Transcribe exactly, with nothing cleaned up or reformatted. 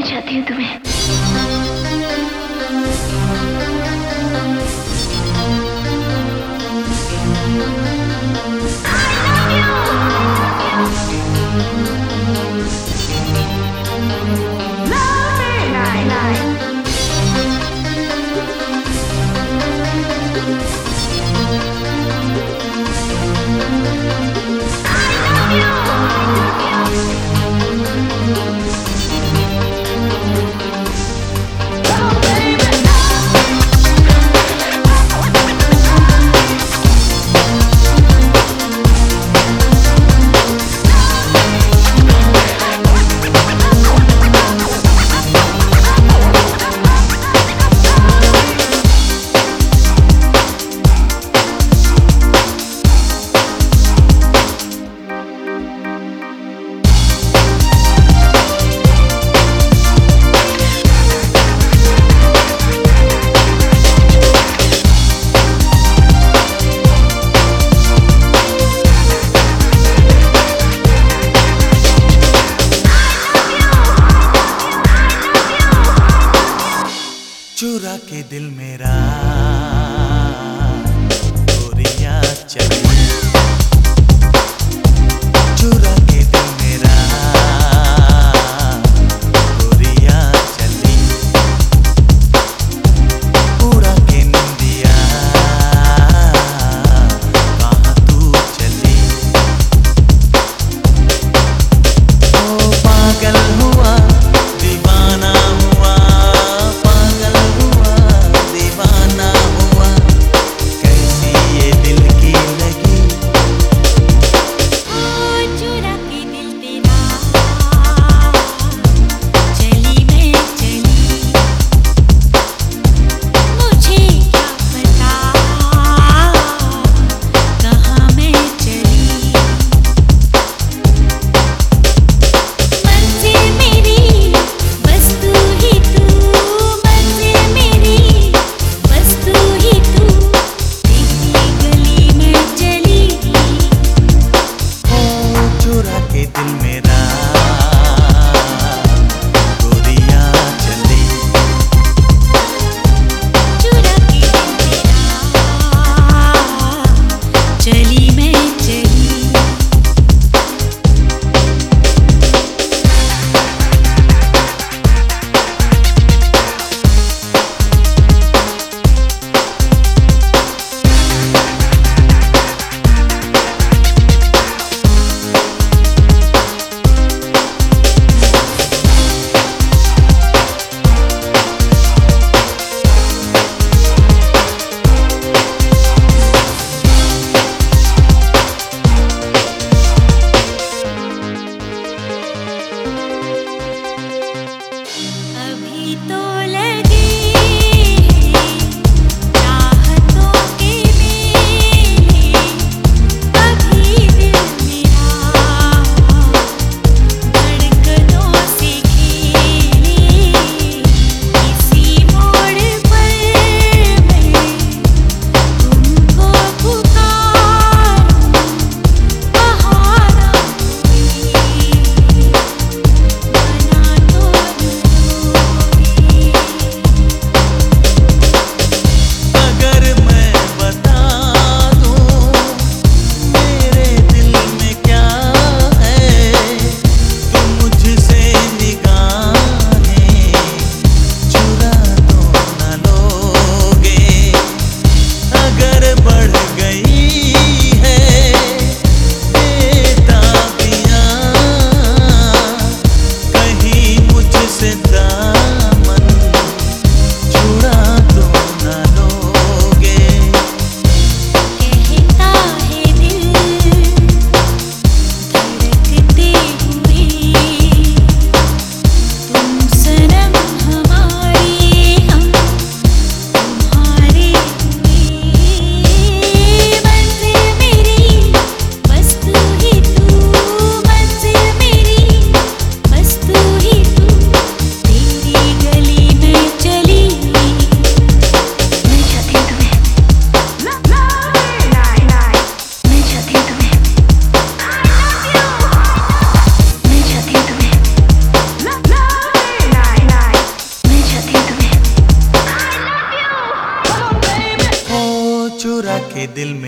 चाहती हूँ तुम्हें। चुरा के दिल मेरा गोरियां चली, चुरा के दिल मेरा गोरियां चली, उड़ा के निंदिया कहाँ तू चली। ओ पागल हुआ दीवाना हुआ, पागल हुआ दीवाना हुआ, कैसी ये दिल की लगी। ओ चुरा के दिल तेरा चली मैं चली, मुझे क्या पता कहाँ मैं चली। मंजिल मेरी बस तू ही तू, मंजिल मेरी बस तू ही तू, देखी गली में चली। ओ चुरा के दिल मेरा गोरियां चली, चुरा के दिल तेरा चली मैं चली। अभी तो लगे चाहतों के मेले, अभी दिल मेरा धड़कनों से खेले, किसी मोड़ पर मैं तुमको पुकारूं, बहाना हुई बना तो दूंगी। के दिल